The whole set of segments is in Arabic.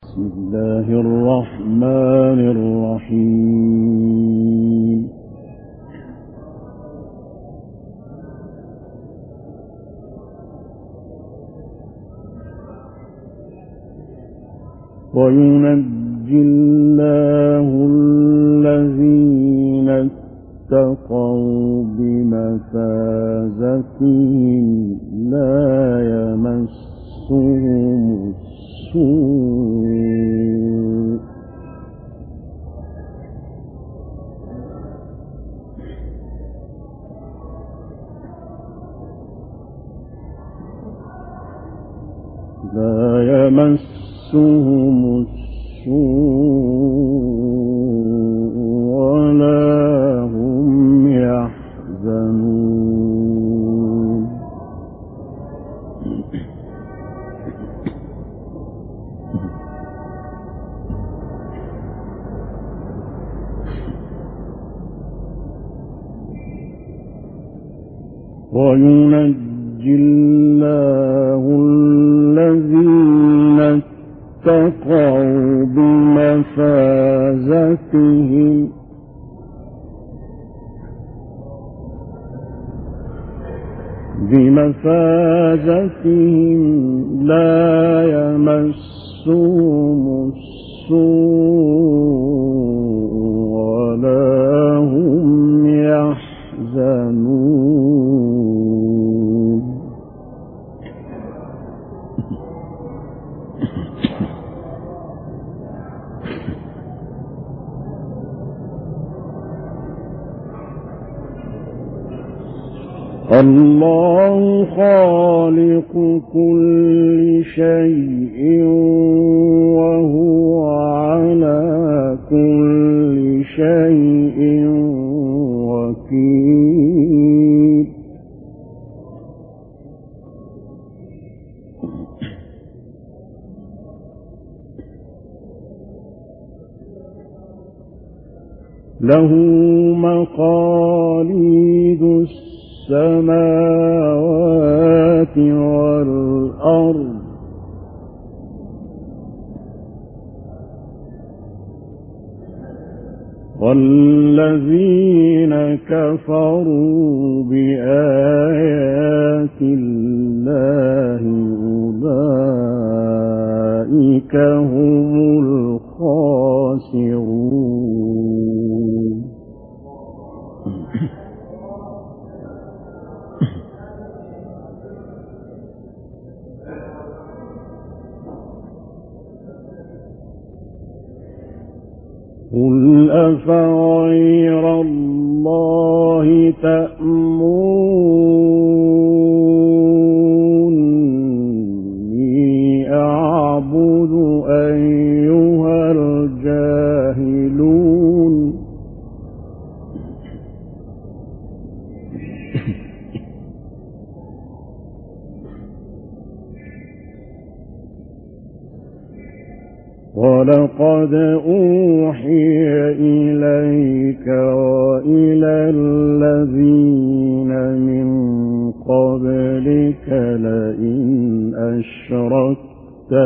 بسم الله الرحمن الرحيم. وينجي الله الذين اتقوا بمفازتهم لا يمسهم السوء ولا هم يحزنون. وينجي الله الذين اتقوا بمفازتهم لا يمسهم السوء ولا هم يحزنون. الله خالق كل شيء وهو على كل شيء وكيل. له مقاليد السماوات والأرض والذين كفروا بآيات الله أولئك هم الخاسرون. قل أفغير الله تأمروني أعبد أيها الجاهلون. ولقد أوحي إليك وإلى الذين من قبلك لئن أشركت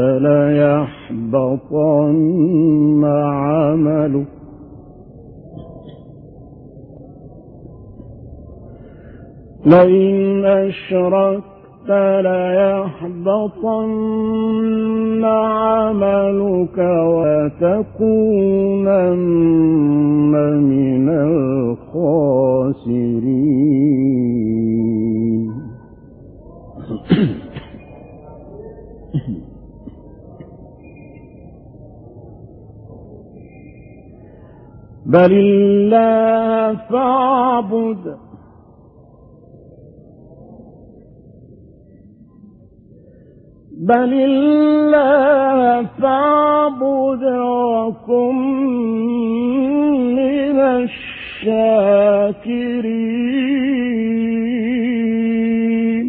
ليحبطن عملك ليحبطن عملك وتكونن من الخاسرين. بل الله فاعبد وكن من الشاكرين.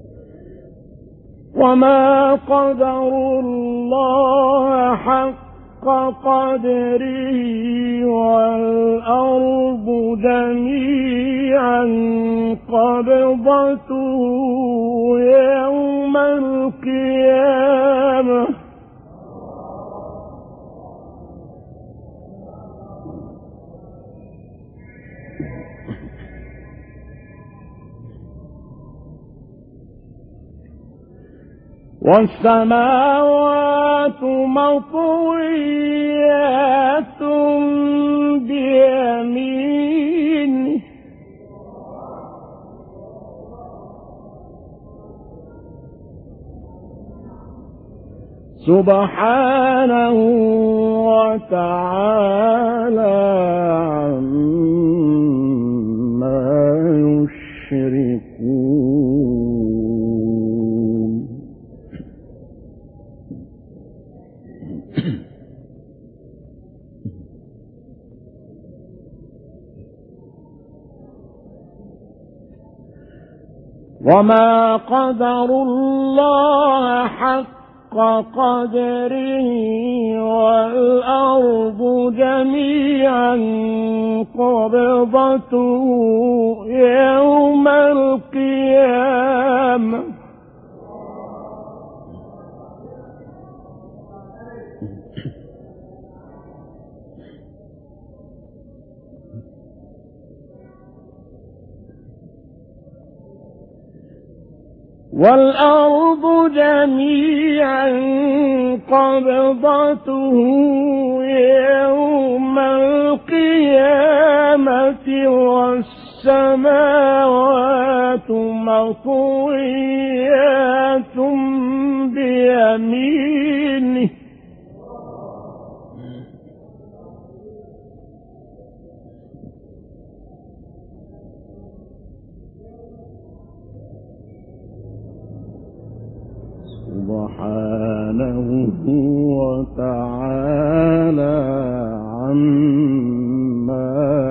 وما قدروا الله حق قدره والأرض جميعا قبضته يوم القيامة والسماوات مطويات بيمينه سبحانه وتعالى عما يشركون. وما قدروا الله حق قدره والأرض جميعا قبضته يوم القيامة والأرض جميعا قبضته يوم القيامة والسماوات مطويات بيمينه سبحانه وتعالى عما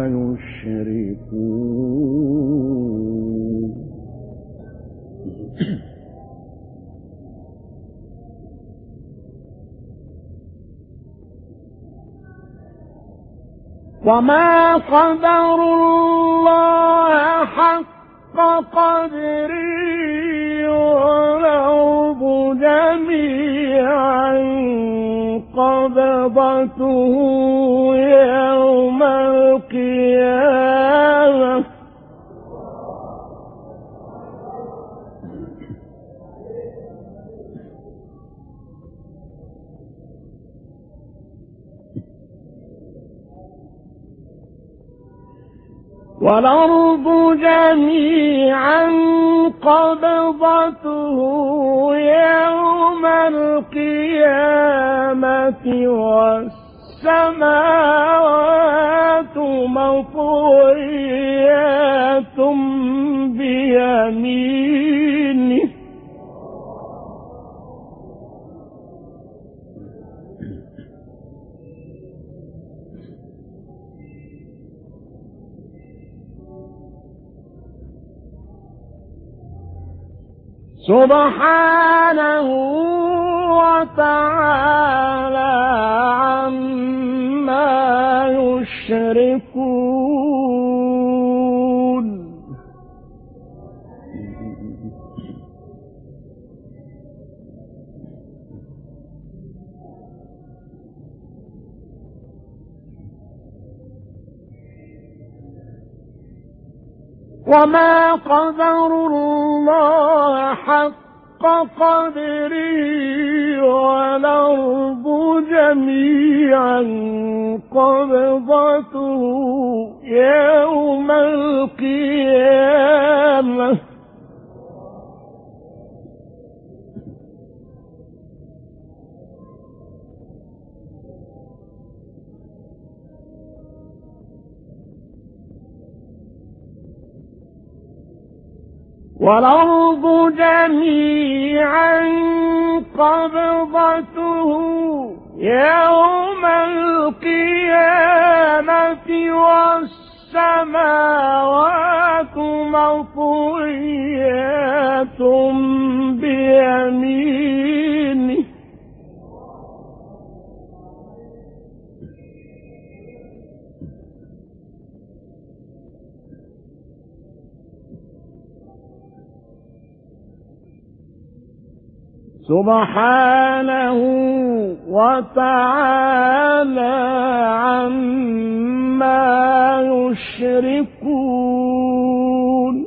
يشركون. وما قدروا الله حق قدره والأرض جميعا قبضته يوم القيامة والأرض جميعا قبضته يوم القيامة والسماوات مطويات بيمينه سبحانه وتعالى عما يشركون. وما قدروا الله حق قدره والأرض جميعا قبضته يوم القيامة والأرض جميعا قبضته يوم القيامة والسماوات مطويات بيمينه سبحانه وتعالى عما يشركون.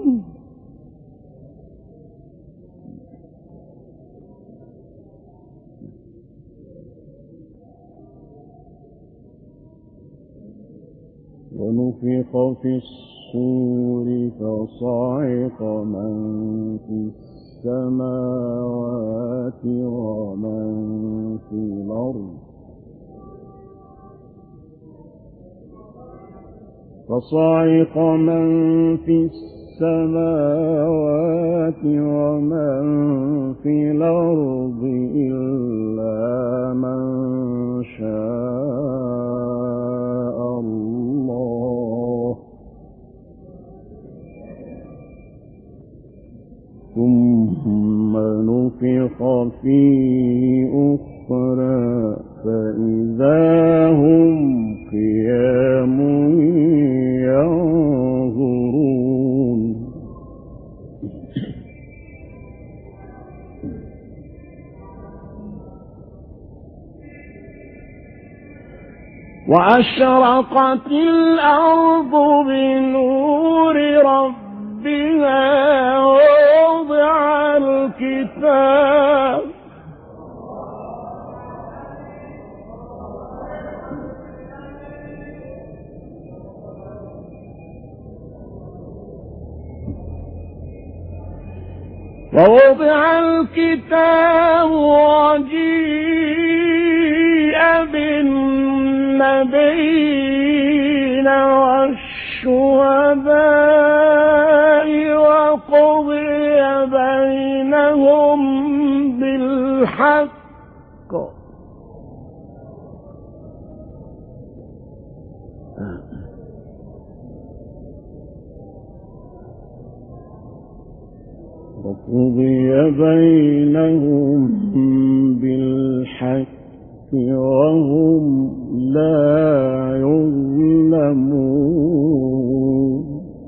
ونفخ في الصور فصعق من في السماوات ومن في الأرض فصعق من في السماوات ومن في الأرض إلا من شاء الله ثم نفخ فيه أخرى فإذا هم قيام ينظرون. وأشرقت الأرض بنور ربها ووضع الكتاب وجيء بالنبيين والشهداء وقضي بينهم بالحق وهم لا يظلمون.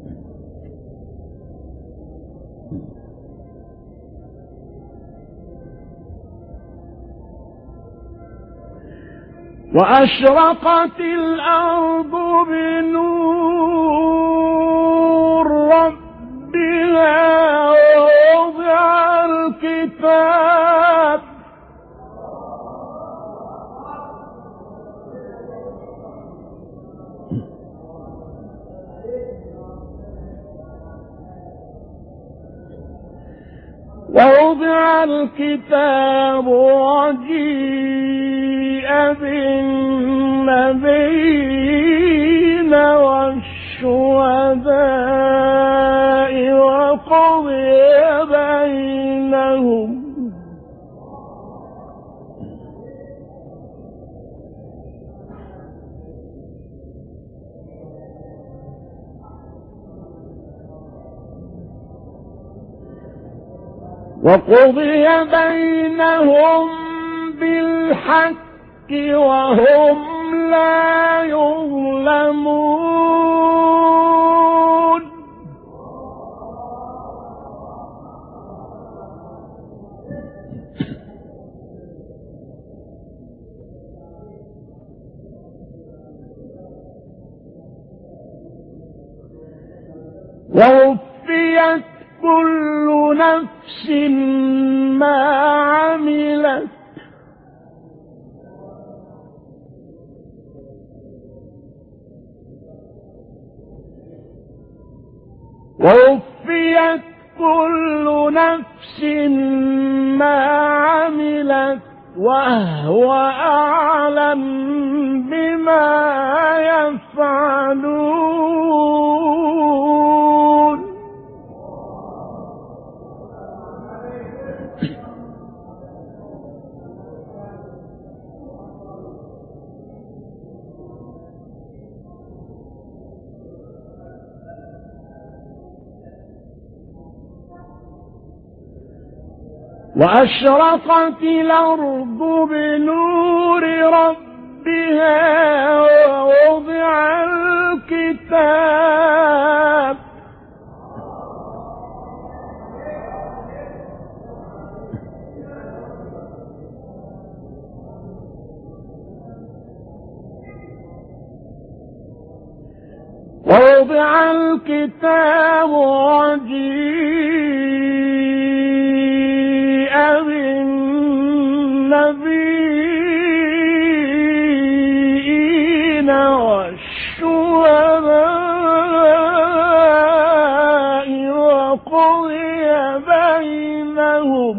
وأشرقت الأرض بنور ربها ووضع الكتاب وجيء بالنبيين والشهداء وقضي بينهم بالحق وهم لا يظلمون. ووفيت كل نفس ما عملت وهو أعلم بما يفعلون. وأشرقت الأرض بنور ربها ووضع الكتاب ووضع الكتاب وجيء بالنبيين والشهداء وقضي بينهم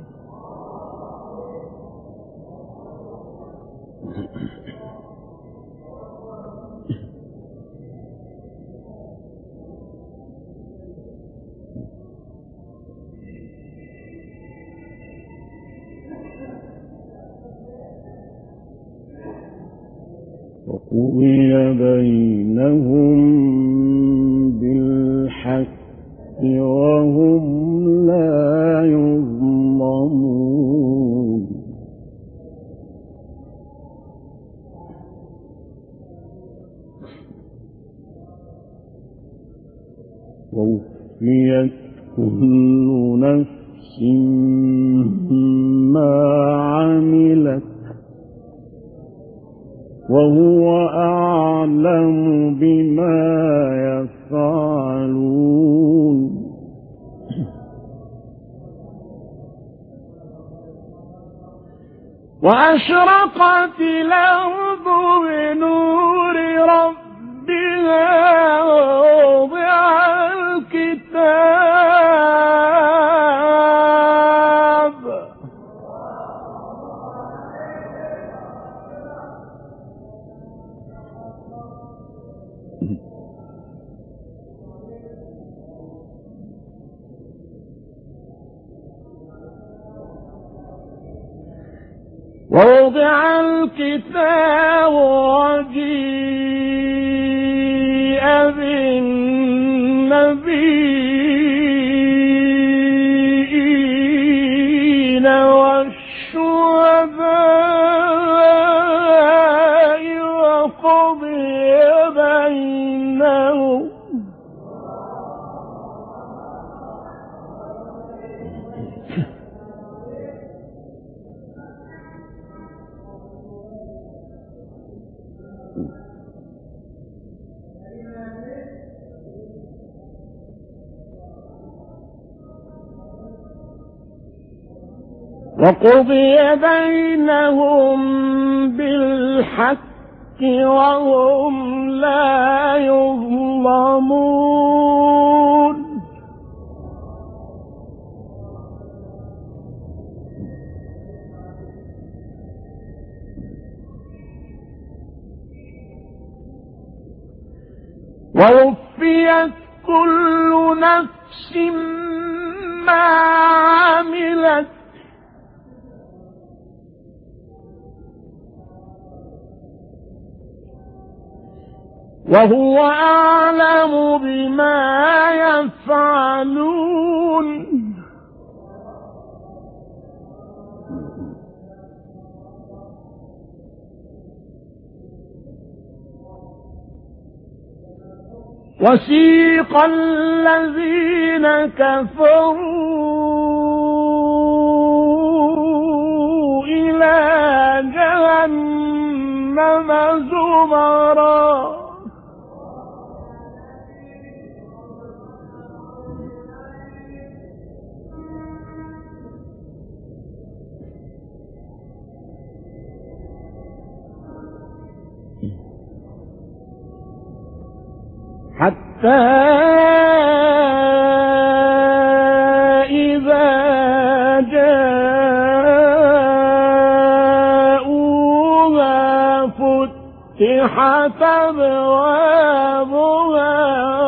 بالحق وهم لا يظلمون ووفيت كل نفس ما عملت وهو أعلم بما يفعلون وأشرقت الأرض بنور ربها ووضع الكتاب وجيء بالنبيين والشهداء وقضي بينهم بالحق وهم لا يظلمون ووفيت كل نفس ما عملت وهو أعلم بما يفعلون وسيق الذين كفروا إلى جهنم زمرا حتى إذا جاءوها فتحت أبوابها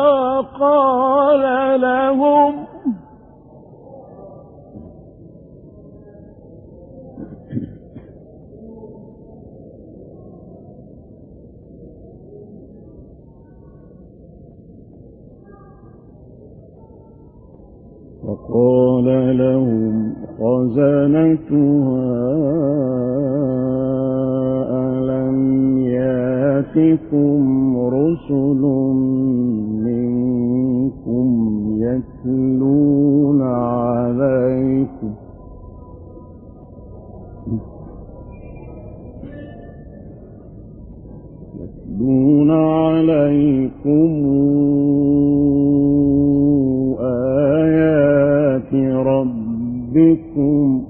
وقال لهم خزنتها ألم يأتكم رسل منكم يتلون عليكم ربكم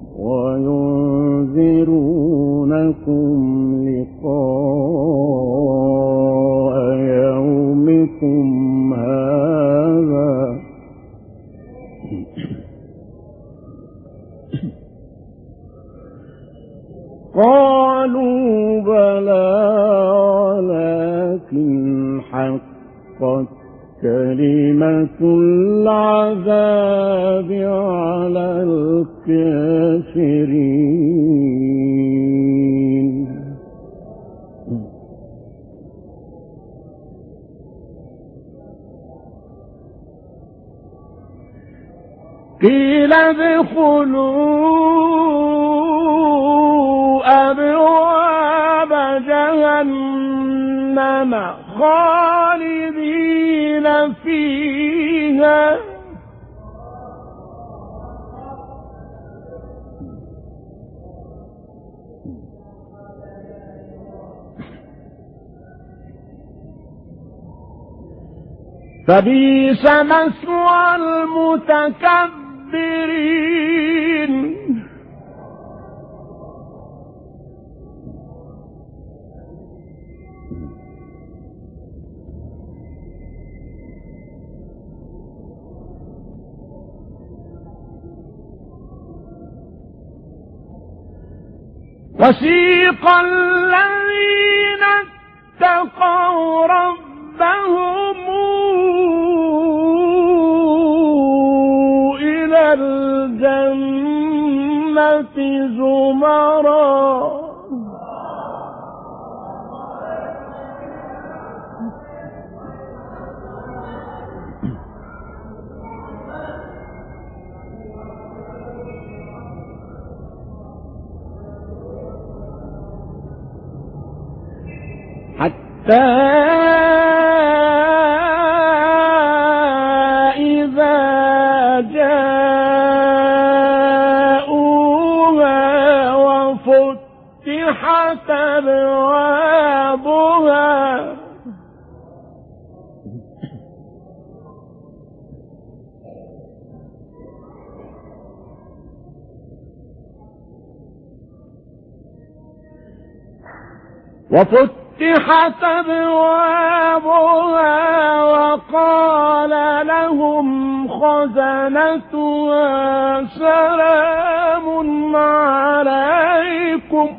وينذرونكم لقاء يومكم هذا قالوا بلى ولكن حقت كلمة العذاب على الكافرين قيل ادخلوا أبواب جهنم خالدين فيها فبئس مثوى المتكبرين وسيق الذين اتقوا ربهم إلى الجنة زمرا حتى إذا جاءوها وفتحت أبوابها وقال لهم خزنتها سلام عليكم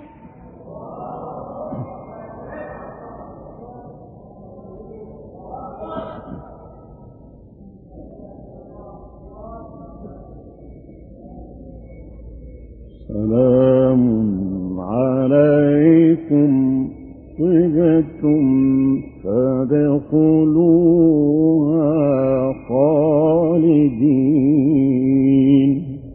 سلام عليكم طبتم فادخلوها خالدين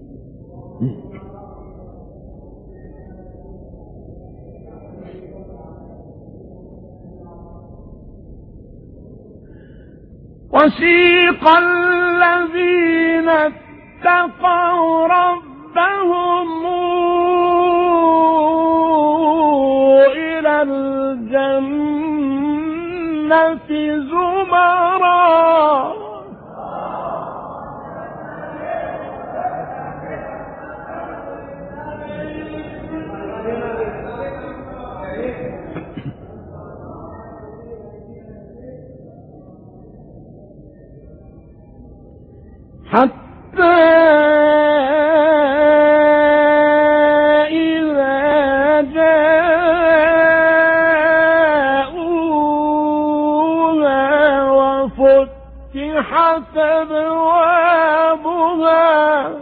وسيق الذين اتقوا ربهم إلى الجنة زمرا حتى إذا جاءوها وفتحت أبوابها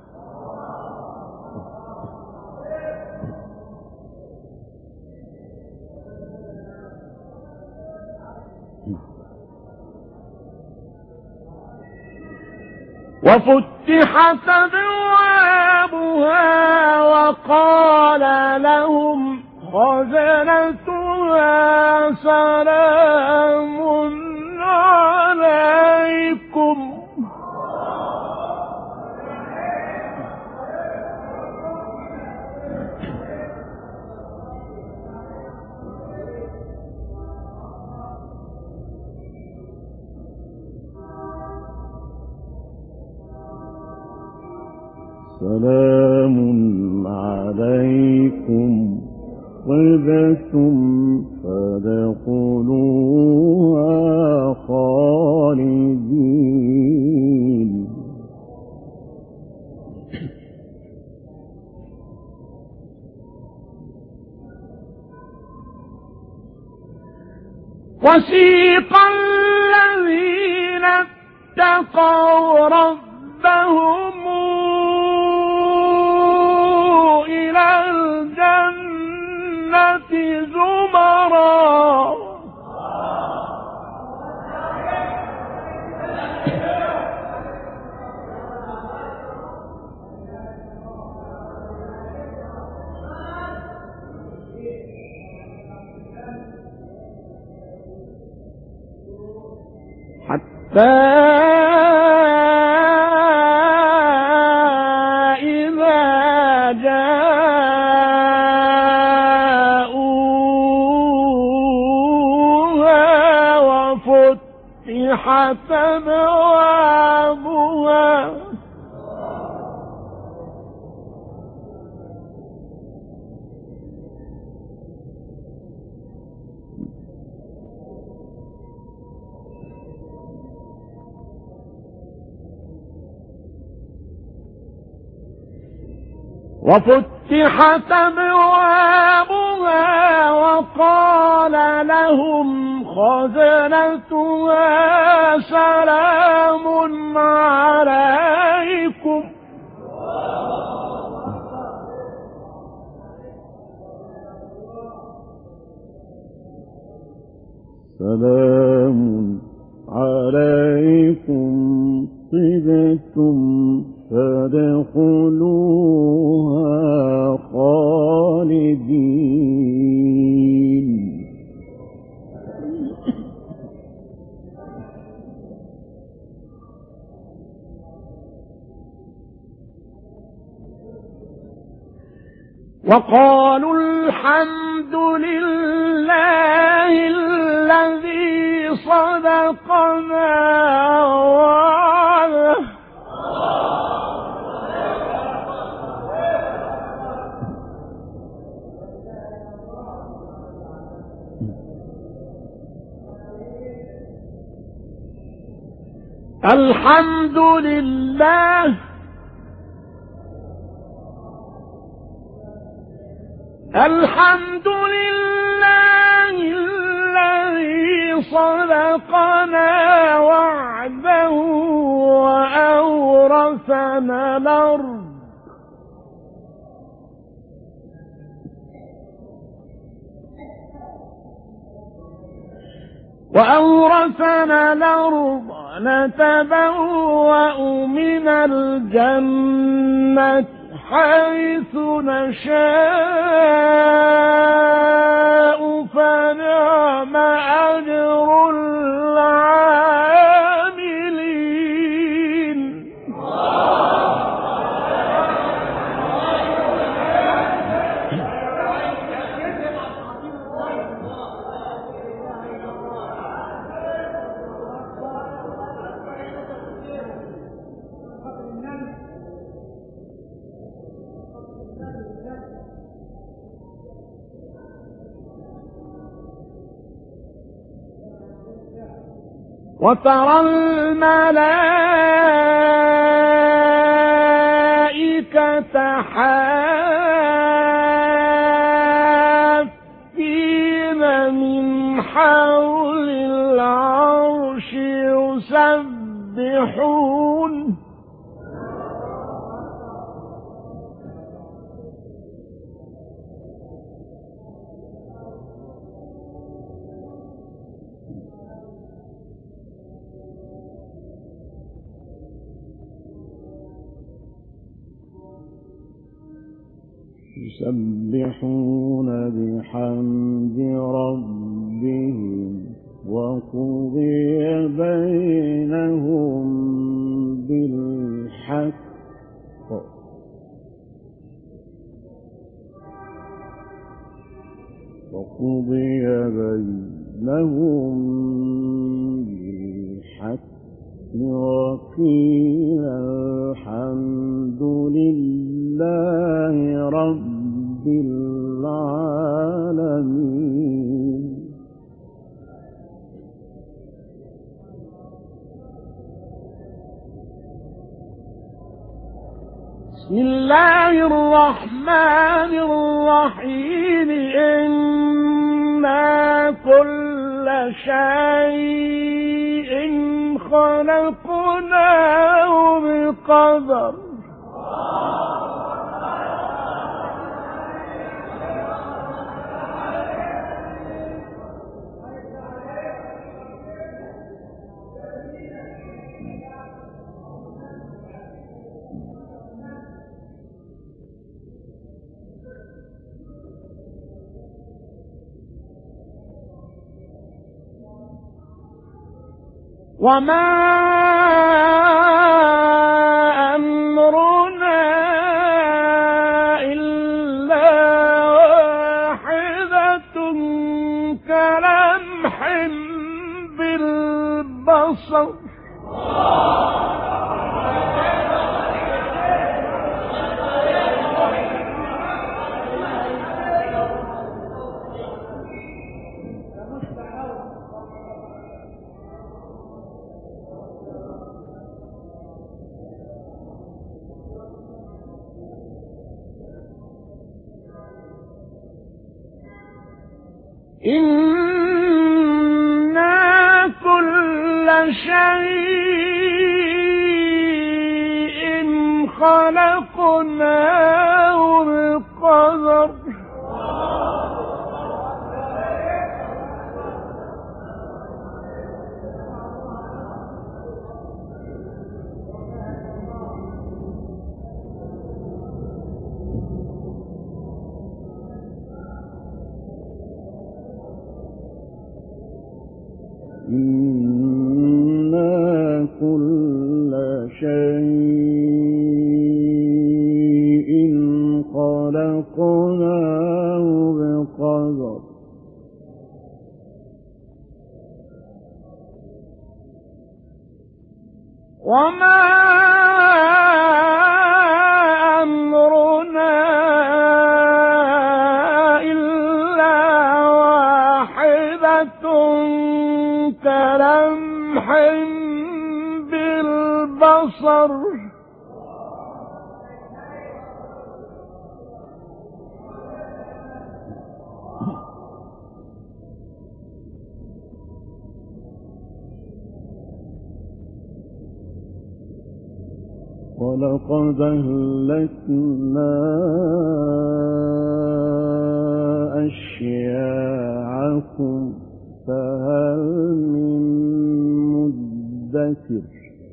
وقال لهم خزنتها سلام عليكم سلام عليكم طبتم فادخلوها خالدين. وسيق الذين اتقوا ربهم إلى الجنة زمرا حتى إذا جاءوها وفتحت أبوابها وقال لهم خزنتها سلام عليكم سلام عليكم طبتم فادخلوها خالدين. وقالوا الحمد لله الذي صدقنا وعده الحمد لله الذي صدقنا وعده وأورثنا الأرض نتبوأ من الجنة حيث نشاء فنعم أجر العاملين. وترى الملائكة حافين من حول العرش يسبحون بحمد ربهم وقضي بينهم بالحق وقيل الحمد لله رب العالمين. بسم الله الرحمن الرحيم. إنا كل شيء خلقناه بقدر. وما أمرنا إلا واحدة كلمح بالبصر. إنا كل شيء خلقناه بقدر. إنا كل شيء خلقناه بقدر. وما أمرنا إلا واحدة كلمح بالبصر. ولقد أهلكنا أشياعكم فهل من مدكر.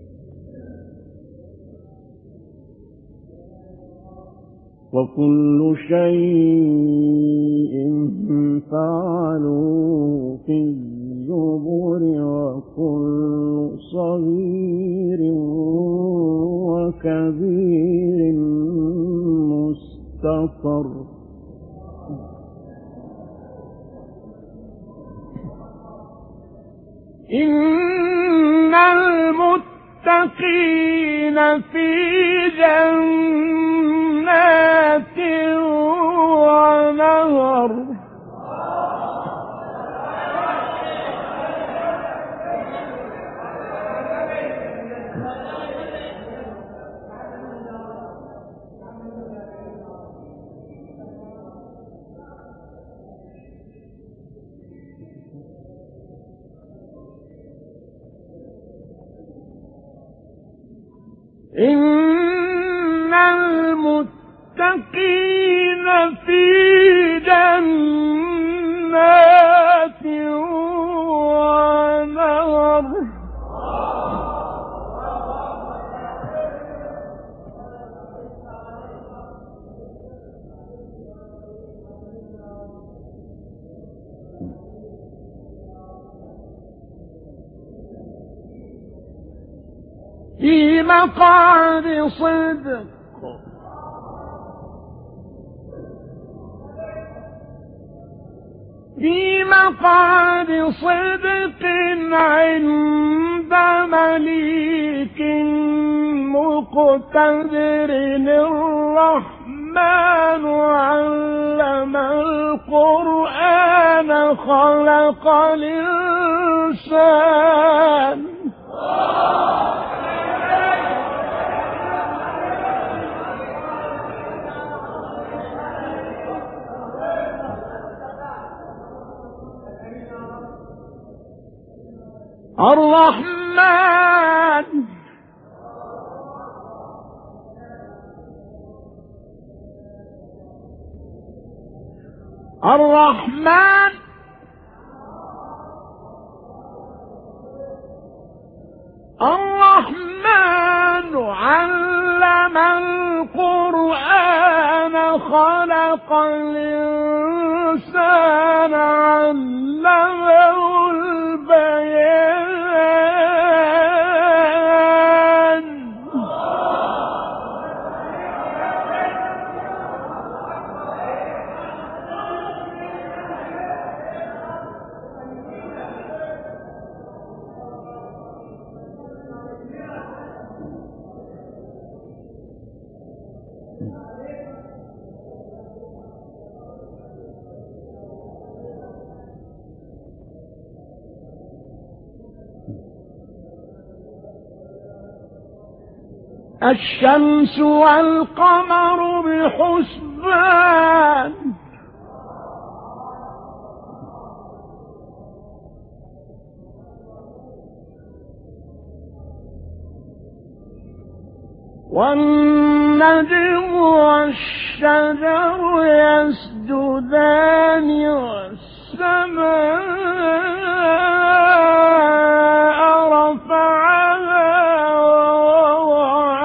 وكل شيء فعلوا في الزبر وكل صغير وكبير مستطر. إن المتقين في جنات ونهر. إن المتقين في جنات ونهر. في مقعد صدق في مقعد صدق عند مليك مقتدر الرحمن علم القرآن خلق الإنسان الرحمن الرحمن الرحمن علم القرآن خلق الإنسان علمه البيان الشمس والقمر بحسبان والنجم والشجر يسجدان والسماء رفعها ووضع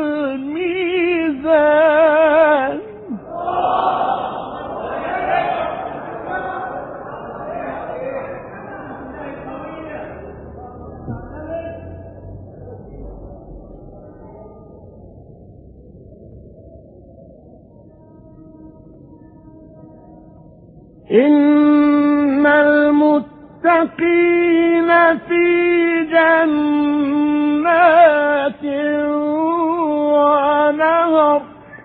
الميزان إن المتقين في جنات ونهر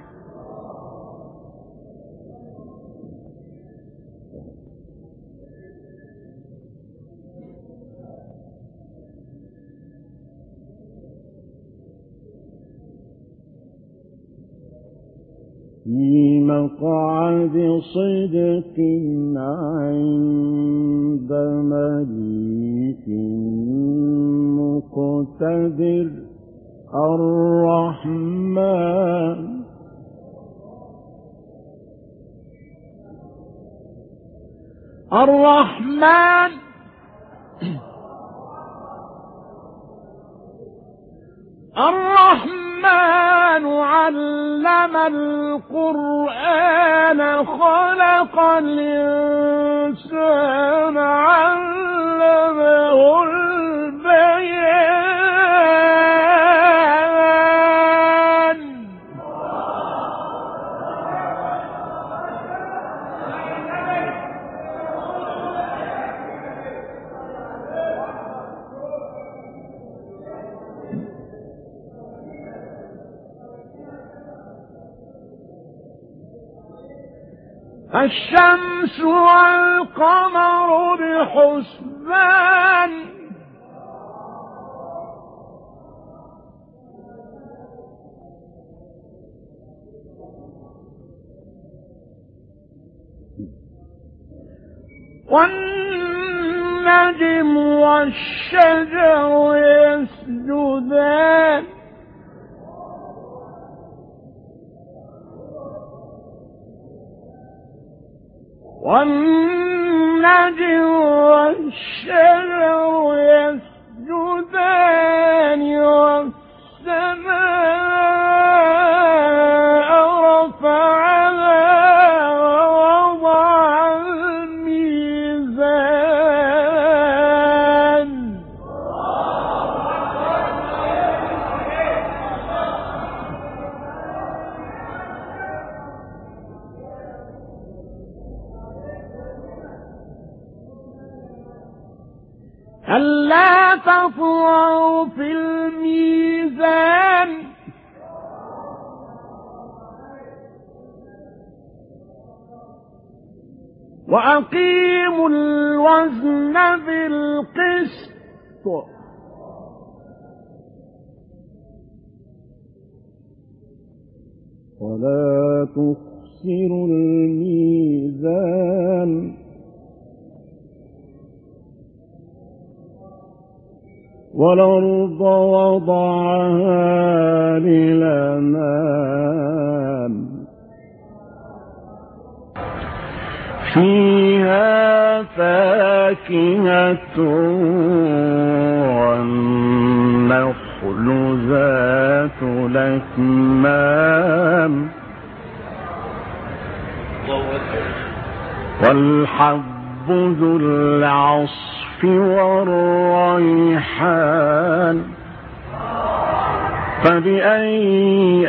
في مقعد صدق عند مليك مقتدر الرحمن الرحمن الرحمن علم القرآن خلق الإنسان علمه البيان الشمس والقمر بحسبان والنجم والشجر يسجدان والنجم والشجر يسجدان والسماء رفعها ووضع الميزان ألا تطغوا في الميزان وأقيموا الوزن بالقسط ولا تخسروا الميزان والأرض وضعها للأنام فيها فاكهة والنخل ذات الأكمام والحب ذو العصف والريحان فبأي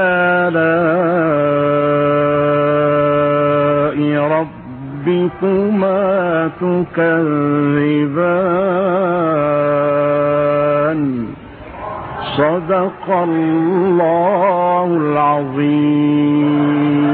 آلاء ربكما تكذبان صدق الله العظيم.